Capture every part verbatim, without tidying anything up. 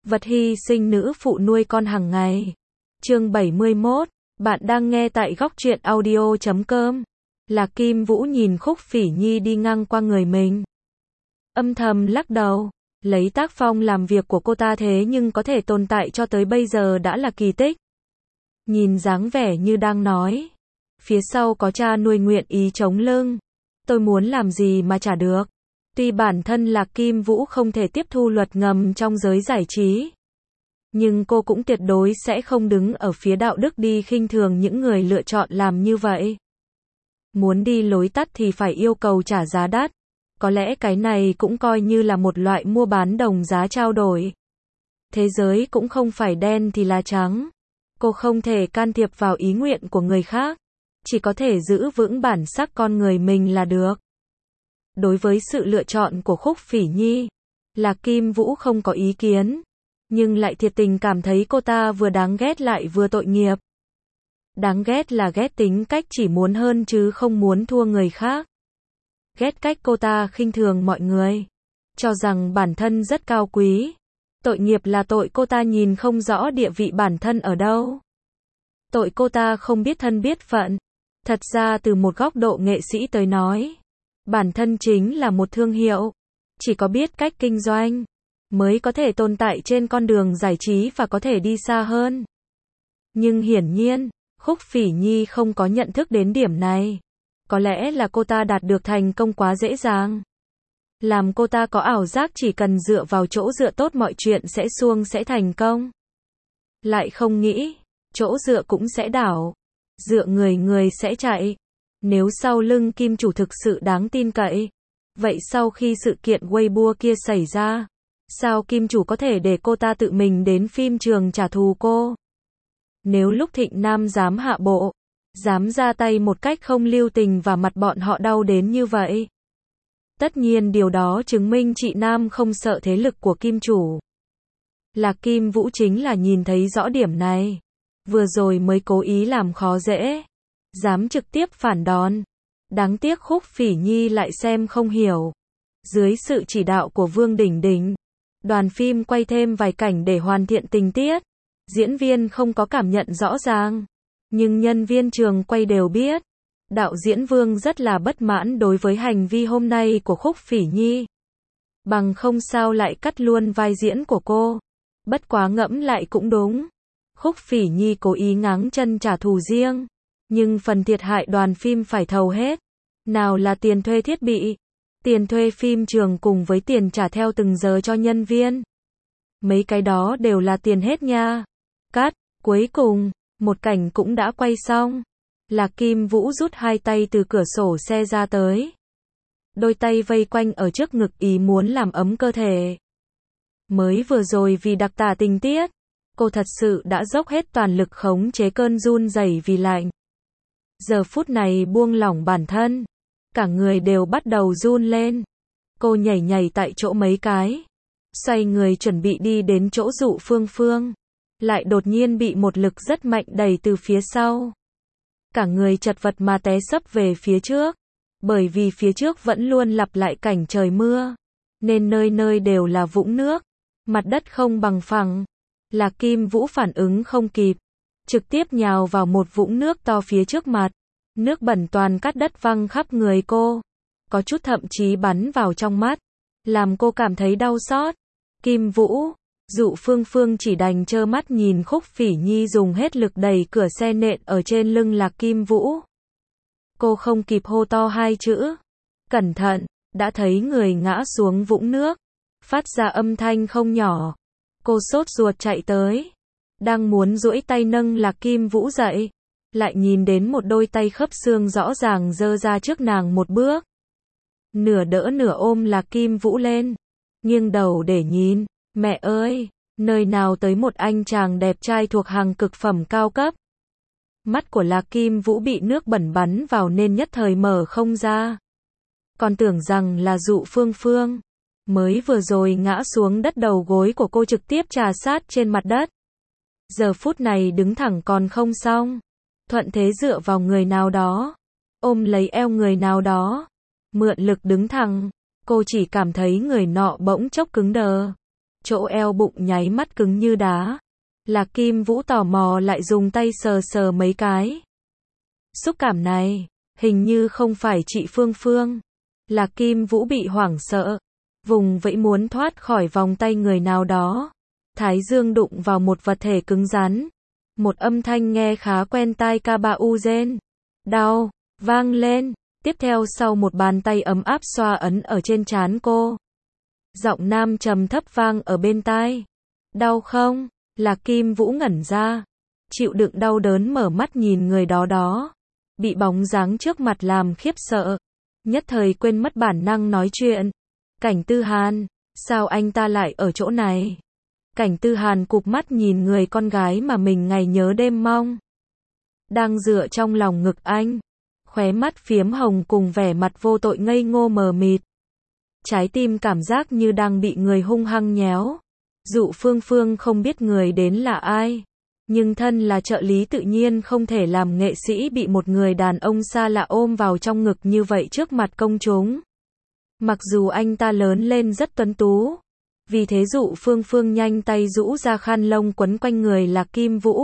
Vật hy sinh nữ phụ nuôi con hàng ngày. Chương bảy mươi mốt, bạn đang nghe tại góc truyện audio chấm com. Lạc Kim Vũ nhìn Khúc Phỉ Nhi đi ngang qua người mình. Âm thầm lắc đầu, lấy tác phong làm việc của cô ta thế nhưng có thể tồn tại cho tới bây giờ đã là kỳ tích. Nhìn dáng vẻ như đang nói, phía sau có cha nuôi nguyện ý chống lưng. Tôi muốn làm gì mà trả được. Tuy bản thân Lạc Kim Vũ không thể tiếp thu luật ngầm trong giới giải trí, nhưng cô cũng tuyệt đối sẽ không đứng ở phía đạo đức đi khinh thường những người lựa chọn làm như vậy. Muốn đi lối tắt thì phải yêu cầu trả giá đắt. Có lẽ cái này cũng coi như là một loại mua bán đồng giá trao đổi. Thế giới cũng không phải đen thì là trắng. Cô không thể can thiệp vào ý nguyện của người khác, chỉ có thể giữ vững bản sắc con người mình là được. Đối với sự lựa chọn của Khúc Phỉ Nhi, Lạc Kim Vũ không có ý kiến, nhưng lại thiệt tình cảm thấy cô ta vừa đáng ghét lại vừa tội nghiệp. Đáng ghét là ghét tính cách chỉ muốn hơn chứ không muốn thua người khác. Ghét cách cô ta khinh thường mọi người, cho rằng bản thân rất cao quý. Tội nghiệp là tội cô ta nhìn không rõ địa vị bản thân ở đâu. Tội cô ta không biết thân biết phận. Thật ra từ một góc độ nghệ sĩ tới nói, bản thân chính là một thương hiệu. Chỉ có biết cách kinh doanh, mới có thể tồn tại trên con đường giải trí và có thể đi xa hơn. Nhưng hiển nhiên, Khúc Phỉ Nhi không có nhận thức đến điểm này. Có lẽ là cô ta đạt được thành công quá dễ dàng. Làm cô ta có ảo giác chỉ cần dựa vào chỗ dựa tốt mọi chuyện sẽ suông sẽ thành công. Lại không nghĩ, chỗ dựa cũng sẽ đảo. Dựa người người sẽ chạy. Nếu sau lưng Kim chủ thực sự đáng tin cậy, vậy sau khi sự kiện Weibo kia xảy ra, sao Kim chủ có thể để cô ta tự mình đến phim trường trả thù cô? Nếu lúc Thịnh Nam dám hạ bộ, dám ra tay một cách không lưu tình và mặt bọn họ đau đến như vậy, tất nhiên điều đó chứng minh chị Nam không sợ thế lực của Kim chủ. Lạc Kim Vũ chính là nhìn thấy rõ điểm này, vừa rồi mới cố ý làm khó dễ, dám trực tiếp phản đòn. Đáng tiếc Khúc Phỉ Nhi lại xem không hiểu. Dưới sự chỉ đạo của Vương Đình Đình, đoàn phim quay thêm vài cảnh để hoàn thiện tình tiết. Diễn viên không có cảm nhận rõ ràng, nhưng nhân viên trường quay đều biết. Đạo diễn Vương rất là bất mãn đối với hành vi hôm nay của Khúc Phỉ Nhi. Bằng không sao lại cắt luôn vai diễn của cô. Bất quá ngẫm lại cũng đúng. Khúc Phỉ Nhi cố ý ngáng chân trả thù riêng, nhưng phần thiệt hại đoàn phim phải thầu hết. Nào là tiền thuê thiết bị, tiền thuê phim trường cùng với tiền trả theo từng giờ cho nhân viên. Mấy cái đó đều là tiền hết nha. Cắt, cuối cùng, một cảnh cũng đã quay xong. Lạc Kim Vũ rút hai tay từ cửa sổ xe ra tới. Đôi tay vây quanh ở trước ngực ý muốn làm ấm cơ thể. Mới vừa rồi vì đặc tả tình tiết, cô thật sự đã dốc hết toàn lực khống chế cơn run rẩy vì lạnh. Giờ phút này buông lỏng bản thân, cả người đều bắt đầu run lên. Cô nhảy nhảy tại chỗ mấy cái, xoay người chuẩn bị đi đến chỗ Dụ Phương Phương, lại đột nhiên bị một lực rất mạnh đẩy từ phía sau. Cả người chật vật mà té sấp về phía trước, bởi vì phía trước vẫn luôn lặp lại cảnh trời mưa, nên nơi nơi đều là vũng nước, mặt đất không bằng phẳng. Lạc Kim Vũ phản ứng không kịp, trực tiếp nhào vào một vũng nước to phía trước mặt. Nước bẩn toàn cát đất văng khắp người cô, có chút thậm chí bắn vào trong mắt, làm cô cảm thấy đau xót. Kim Vũ, Dụ Phương Phương chỉ đành trơ mắt nhìn Khúc Phỉ Nhi dùng hết lực đẩy cửa xe nện ở trên lưng Lạc Kim Vũ. Cô không kịp hô to hai chữ cẩn thận, đã thấy người ngã xuống vũng nước, phát ra âm thanh không nhỏ. Cô sốt ruột chạy tới, đang muốn duỗi tay nâng Lạc Kim Vũ dậy, lại nhìn đến một đôi tay khớp xương rõ ràng giơ ra trước nàng một bước. Nửa đỡ nửa ôm Lạc Kim Vũ lên, nghiêng đầu để nhìn. Mẹ ơi, nơi nào tới một anh chàng đẹp trai thuộc hàng cực phẩm cao cấp. Mắt của Lạc Kim Vũ bị nước bẩn bắn vào nên nhất thời mở không ra. Còn tưởng rằng là Dụ Phương Phương. Mới vừa rồi ngã xuống đất, đầu gối của cô trực tiếp trà sát trên mặt đất. Giờ phút này đứng thẳng còn không xong, thuận thế dựa vào người nào đó, ôm lấy eo người nào đó, mượn lực đứng thẳng. Cô chỉ cảm thấy người nọ bỗng chốc cứng đờ. chỗ eo bụng nháy mắt cứng như đá. Lạc Kim Vũ tò mò lại dùng tay sờ sờ mấy cái. Xúc cảm này, hình như không phải chị Phương Phương. Lạc Kim Vũ bị hoảng sợ, vùng vẫy muốn thoát khỏi vòng tay người nào đó. Thái dương đụng vào một vật thể cứng rắn. Một âm thanh nghe khá quen tai ca ba u gen. Đau, vang lên. Tiếp theo sau một bàn tay ấm áp xoa ấn ở trên trán cô. Giọng nam trầm thấp vang ở bên tai. Đau không? Lạc Kim Vũ ngẩn ra. Chịu đựng đau đớn mở mắt nhìn người đó đó. Bị bóng dáng trước mặt làm khiếp sợ. Nhất thời quên mất bản năng nói chuyện. Cảnh Tư Hàn, sao anh ta lại ở chỗ này? Cảnh Tư Hàn cụp mắt nhìn người con gái mà mình ngày nhớ đêm mong. Đang dựa trong lòng ngực anh. Khóe mắt phiếm hồng cùng vẻ mặt vô tội ngây ngô mờ mịt. Trái tim cảm giác như đang bị người hung hăng nhéo. Dụ Phương Phương không biết người đến là ai. Nhưng thân là trợ lý tự nhiên không thể làm nghệ sĩ bị một người đàn ông xa lạ ôm vào trong ngực như vậy trước mặt công chúng. Mặc dù anh ta lớn lên rất tuấn tú. Vì thế Dụ Phương Phương nhanh tay rũ ra khăn lông quấn quanh người Lạc Kim Vũ.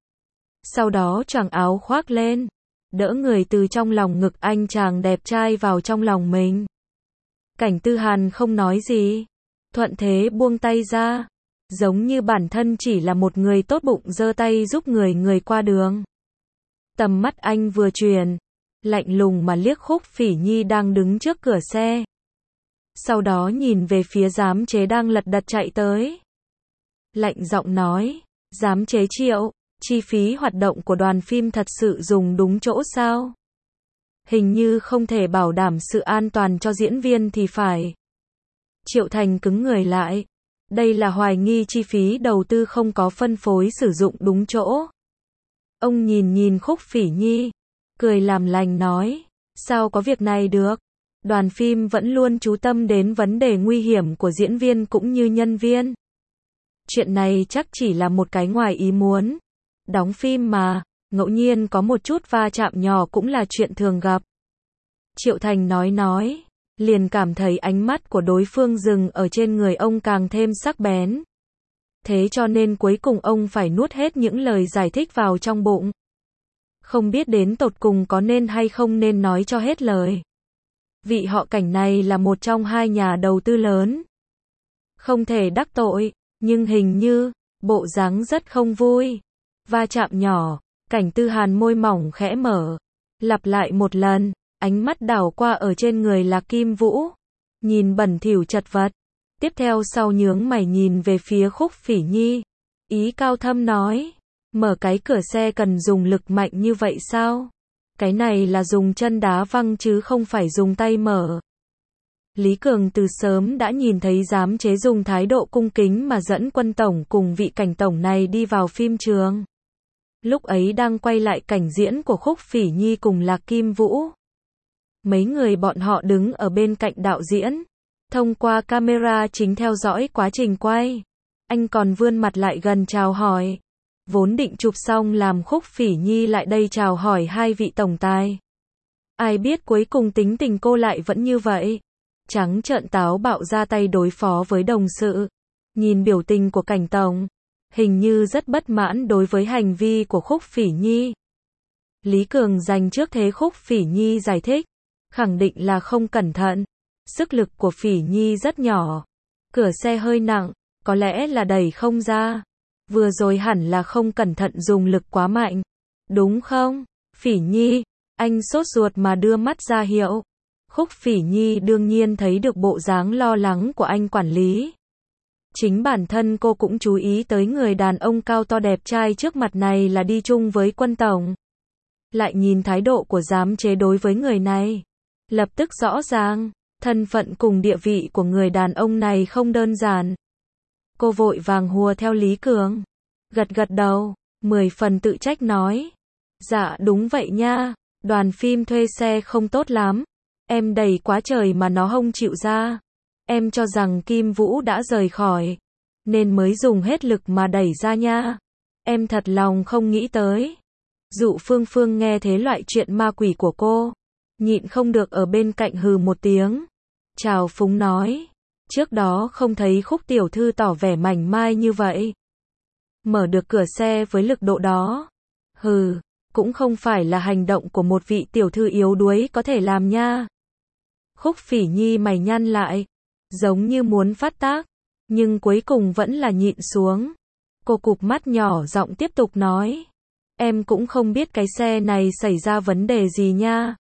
Sau đó choàng áo khoác lên. Đỡ người từ trong lòng ngực anh chàng đẹp trai vào trong lòng mình. Cảnh Tư Hàn không nói gì. Thuận thế buông tay ra. Giống như bản thân chỉ là một người tốt bụng giơ tay giúp người người qua đường. Tầm mắt anh vừa chuyển. Lạnh lùng mà liếc Khúc Phỉ Nhi đang đứng trước cửa xe. Sau đó nhìn về phía giám chế đang lật đật chạy tới. Lạnh giọng nói. Giám chế Triệu, chi phí hoạt động của đoàn phim thật sự dùng đúng chỗ sao? Hình như không thể bảo đảm sự an toàn cho diễn viên thì phải. Triệu Thành cứng người lại. Đây là hoài nghi chi phí đầu tư không có phân phối sử dụng đúng chỗ. Ông nhìn nhìn Khúc Phỉ Nhi, cười làm lành nói, sao có việc này được? Đoàn phim vẫn luôn chú tâm đến vấn đề nguy hiểm của diễn viên cũng như nhân viên. Chuyện này chắc chỉ là một cái ngoài ý muốn. Đóng phim mà, ngẫu nhiên có một chút va chạm nhỏ cũng là chuyện thường gặp. Triệu Thành nói nói, liền cảm thấy ánh mắt của đối phương dừng ở trên người ông càng thêm sắc bén. Thế cho nên cuối cùng ông phải nuốt hết những lời giải thích vào trong bụng. Không biết đến tột cùng có nên hay không nên nói cho hết lời. Vị họ Cảnh này là một trong hai nhà đầu tư lớn. Không thể đắc tội, nhưng hình như, bộ dáng rất không vui. Va chạm nhỏ, Cảnh Tư Hàn môi mỏng khẽ mở. Lặp lại một lần, ánh mắt đảo qua ở trên người Lạc Kim Vũ. Nhìn bẩn thỉu chật vật. Tiếp theo sau nhướng mày nhìn về phía Khúc Phỉ Nhi. Ý cao thâm nói. Mở cái cửa xe cần dùng lực mạnh như vậy sao? Cái này là dùng chân đá văng chứ không phải dùng tay mở. Lý Cường từ sớm đã nhìn thấy giám chế dùng thái độ cung kính mà dẫn Quân tổng cùng vị Cảnh tổng này đi vào phim trường. Lúc ấy đang quay lại cảnh diễn của Khúc Phỉ Nhi cùng Lạc Kim Vũ. Mấy người bọn họ đứng ở bên cạnh đạo diễn. Thông qua camera chính theo dõi quá trình quay. Anh còn vươn mặt lại gần chào hỏi. Vốn định chụp xong làm Khúc Phỉ Nhi lại đây chào hỏi hai vị tổng tài. Ai biết cuối cùng tính tình cô lại vẫn như vậy. Trắng trợn táo bạo ra tay đối phó với đồng sự. Nhìn biểu tình của Cảnh tổng, hình như rất bất mãn đối với hành vi của Khúc Phỉ Nhi. Lý Cường dành trước thế Khúc Phỉ Nhi giải thích. Khẳng định là không cẩn thận. Sức lực của Phỉ Nhi rất nhỏ. Cửa xe hơi nặng, có lẽ là đẩy không ra. Vừa rồi hẳn là không cẩn thận dùng lực quá mạnh. Đúng không? Phỉ Nhi, anh sốt ruột mà đưa mắt ra hiệu. Khúc Phỉ Nhi đương nhiên thấy được bộ dáng lo lắng của anh quản lý. Chính bản thân cô cũng chú ý tới người đàn ông cao to đẹp trai trước mặt này là đi chung với Quân tổng. Lại nhìn thái độ của giám chế đối với người này. Lập tức rõ ràng, thân phận cùng địa vị của người đàn ông này không đơn giản. Cô vội vàng hùa theo Lý Cường. Gật gật đầu, mười phần tự trách nói. Dạ đúng vậy nha, đoàn phim thuê xe không tốt lắm. Em đẩy quá trời mà nó không chịu ra. Em cho rằng Kim Vũ đã rời khỏi, nên mới dùng hết lực mà đẩy ra nha. Em thật lòng không nghĩ tới. Dụ Phương Phương nghe thế loại chuyện ma quỷ của cô, nhịn không được ở bên cạnh hừ một tiếng. Chào phúng nói. Trước đó không thấy Khúc tiểu thư tỏ vẻ mảnh mai như vậy. Mở được cửa xe với lực độ đó. Hừ, cũng không phải là hành động của một vị tiểu thư yếu đuối có thể làm nha. Khúc Phỉ Nhi mày nhăn lại, giống như muốn phát tác, nhưng cuối cùng vẫn là nhịn xuống. Cô cụp mắt nhỏ giọng tiếp tục nói. Em cũng không biết cái xe này xảy ra vấn đề gì nha.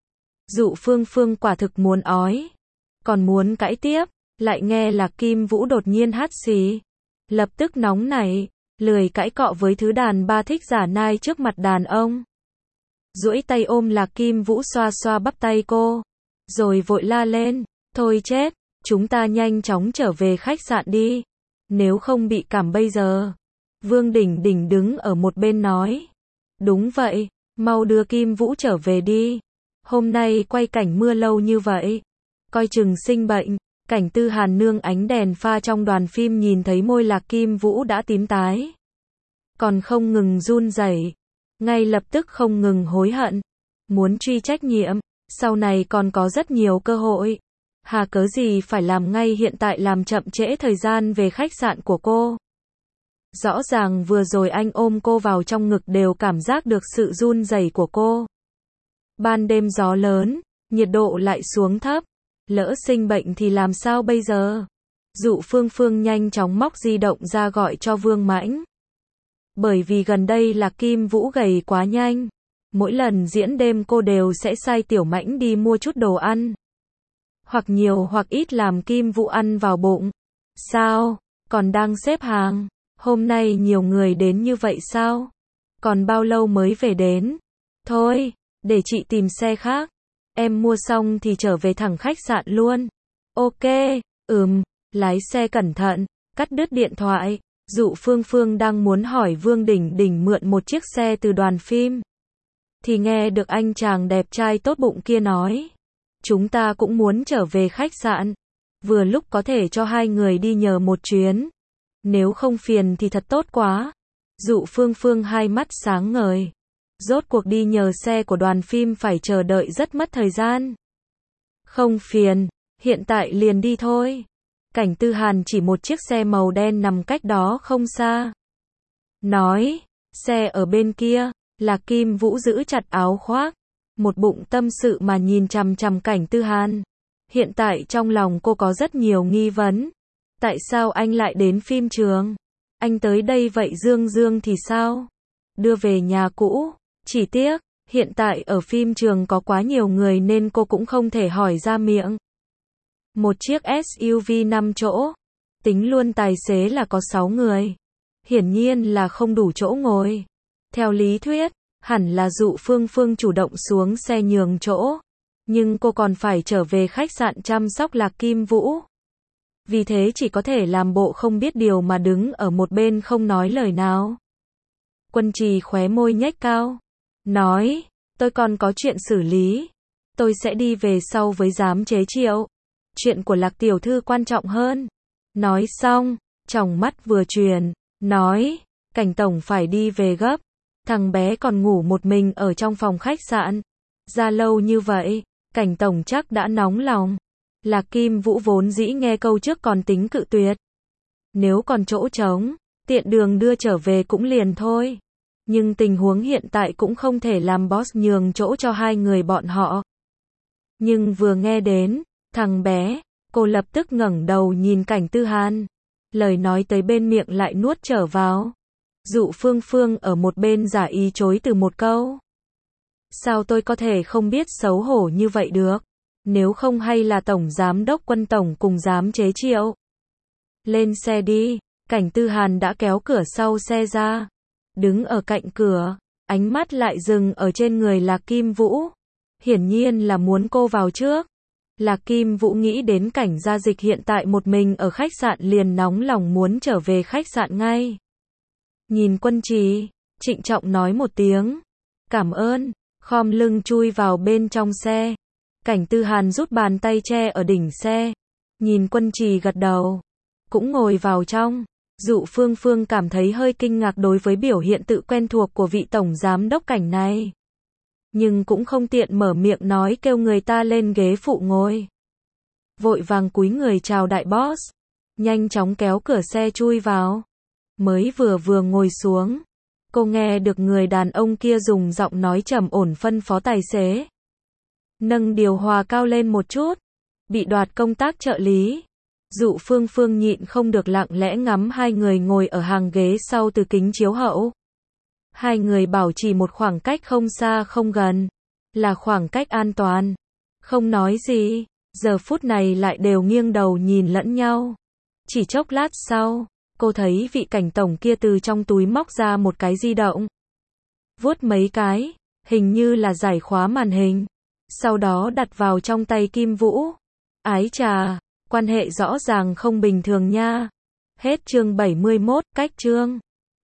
Dụ Phương Phương quả thực muốn ói. Còn muốn cãi tiếp, lại nghe Lạc Kim Vũ đột nhiên hắt xì. Lập tức nóng nảy, lười cãi cọ với thứ đàn ba thích giả nai trước mặt đàn ông. Duỗi tay ôm Lạc Kim Vũ xoa xoa bắp tay cô. Rồi vội la lên, thôi chết, chúng ta nhanh chóng trở về khách sạn đi. Nếu không bị cảm bây giờ. Vương Đỉnh Đỉnh đứng ở một bên nói. Đúng vậy, mau đưa Kim Vũ trở về đi. Hôm nay quay cảnh mưa lâu như vậy. Coi chừng sinh bệnh. Cảnh Tư Hàn nương ánh đèn pha trong đoàn phim nhìn thấy môi Lạc Kim Vũ đã tím tái. Còn không ngừng run rẩy, ngay lập tức không ngừng hối hận. Muốn truy trách nhiệm, sau này còn có rất nhiều cơ hội. Hà cớ gì phải làm ngay hiện tại làm chậm trễ thời gian về khách sạn của cô. Rõ ràng vừa rồi anh ôm cô vào trong ngực đều cảm giác được sự run rẩy của cô. Ban đêm gió lớn, nhiệt độ lại xuống thấp. Lỡ sinh bệnh thì làm sao bây giờ? Dụ Phương Phương nhanh chóng móc di động ra gọi cho Vương Mãnh. Bởi vì gần đây Lạc Kim Vũ gầy quá nhanh. Mỗi lần diễn đêm cô đều sẽ sai Tiểu Mãnh đi mua chút đồ ăn. Hoặc nhiều hoặc ít làm Kim Vũ ăn vào bụng. Sao? Còn đang xếp hàng? Hôm nay nhiều người đến như vậy sao? Còn bao lâu mới về đến? Thôi, để chị tìm xe khác. Em mua xong thì trở về thẳng khách sạn luôn. Ok, ừm, lái xe cẩn thận, cắt đứt điện thoại. Dụ Phương Phương đang muốn hỏi Vương Đỉnh Đỉnh mượn một chiếc xe từ đoàn phim. Thì nghe được anh chàng đẹp trai tốt bụng kia nói. Chúng ta cũng muốn trở về khách sạn. Vừa lúc có thể cho hai người đi nhờ một chuyến. Nếu không phiền thì thật tốt quá. Dụ Phương Phương hai mắt sáng ngời. Rốt cuộc đi nhờ xe của đoàn phim phải chờ đợi rất mất thời gian. Không phiền, hiện tại liền đi thôi. Cảnh Tư Hàn chỉ một chiếc xe màu đen nằm cách đó không xa. Nói, xe ở bên kia, là Kim Vũ giữ chặt áo khoác. Một bụng tâm sự mà nhìn chằm chằm Cảnh Tư Hàn. Hiện tại trong lòng cô có rất nhiều nghi vấn. Tại sao anh lại đến phim trường? Anh tới đây vậy Dương Dương thì sao? Đưa về nhà cũ. Chỉ tiếc, hiện tại ở phim trường có quá nhiều người nên cô cũng không thể hỏi ra miệng. Một chiếc ét u vê năm chỗ. Tính luôn tài xế là có sáu người. Hiển nhiên là không đủ chỗ ngồi. Theo lý thuyết, hẳn là Dụ Phương Phương chủ động xuống xe nhường chỗ. Nhưng cô còn phải trở về khách sạn chăm sóc Lạc Kim Vũ. Vì thế chỉ có thể làm bộ không biết điều mà đứng ở một bên không nói lời nào. Quân Trì khóe môi nhếch cao. Nói, tôi còn có chuyện xử lý. Tôi sẽ đi về sau với giám chế Triệu. Chuyện của Lạc tiểu thư quan trọng hơn. Nói xong, tròng mắt vừa chuyển. Nói, Cảnh tổng phải đi về gấp. Thằng bé còn ngủ một mình ở trong phòng khách sạn. Ra lâu như vậy, Cảnh tổng chắc đã nóng lòng. Lạc Kim Vũ vốn dĩ nghe câu trước còn tính cự tuyệt. Nếu còn chỗ trống, tiện đường đưa trở về cũng liền thôi. Nhưng tình huống hiện tại cũng không thể làm boss nhường chỗ cho hai người bọn họ. Nhưng vừa nghe đến, thằng bé, cô lập tức ngẩng đầu nhìn Cảnh Tư Hàn. Lời nói tới bên miệng lại nuốt trở vào. Dụ Phương Phương ở một bên giả ý chối từ một câu. Sao tôi có thể không biết xấu hổ như vậy được? Nếu không hay là Tổng Giám đốc Quân Tổng cùng giám chế Triệu. Lên xe đi, Cảnh Tư Hàn đã kéo cửa sau xe ra. Đứng ở cạnh cửa, ánh mắt lại dừng ở trên người Lạc Kim Vũ. Hiển nhiên là muốn cô vào trước. Lạc Kim Vũ nghĩ đến Cảnh Gia Dịch hiện tại một mình ở khách sạn liền nóng lòng muốn trở về khách sạn ngay. Nhìn Quân Trì, trịnh trọng nói một tiếng. Cảm ơn, khom lưng chui vào bên trong xe. Cảnh Tư Hàn rút bàn tay che ở đỉnh xe. Nhìn Quân Trì gật đầu. Cũng ngồi vào trong. Dụ Phương Phương cảm thấy hơi kinh ngạc đối với biểu hiện tự quen thuộc của vị tổng giám đốc Cảnh này. Nhưng cũng không tiện mở miệng nói kêu người ta lên ghế phụ ngồi. vội vàng cúi người chào đại boss, nhanh chóng kéo cửa xe chui vào. Mới vừa vừa ngồi xuống, cô nghe được người đàn ông kia dùng giọng nói trầm ổn phân phó tài xế nâng điều hòa cao lên một chút. Bị đoạt công tác trợ lý, Dụ Phương Phương nhịn không được lặng lẽ ngắm hai người ngồi ở hàng ghế sau từ kính chiếu hậu. Hai người bảo trì một khoảng cách không xa không gần, là khoảng cách an toàn. Không nói gì, giờ phút này lại đều nghiêng đầu nhìn lẫn nhau. Chỉ chốc lát sau, cô thấy vị cảnh tổng kia từ trong túi móc ra một cái di động. Vuốt mấy cái, hình như là giải khóa màn hình. Sau đó đặt vào trong tay Kim Vũ. Ái chà, quan hệ rõ ràng không bình thường nha. Hết chương bảy mươi mốt, cách chương.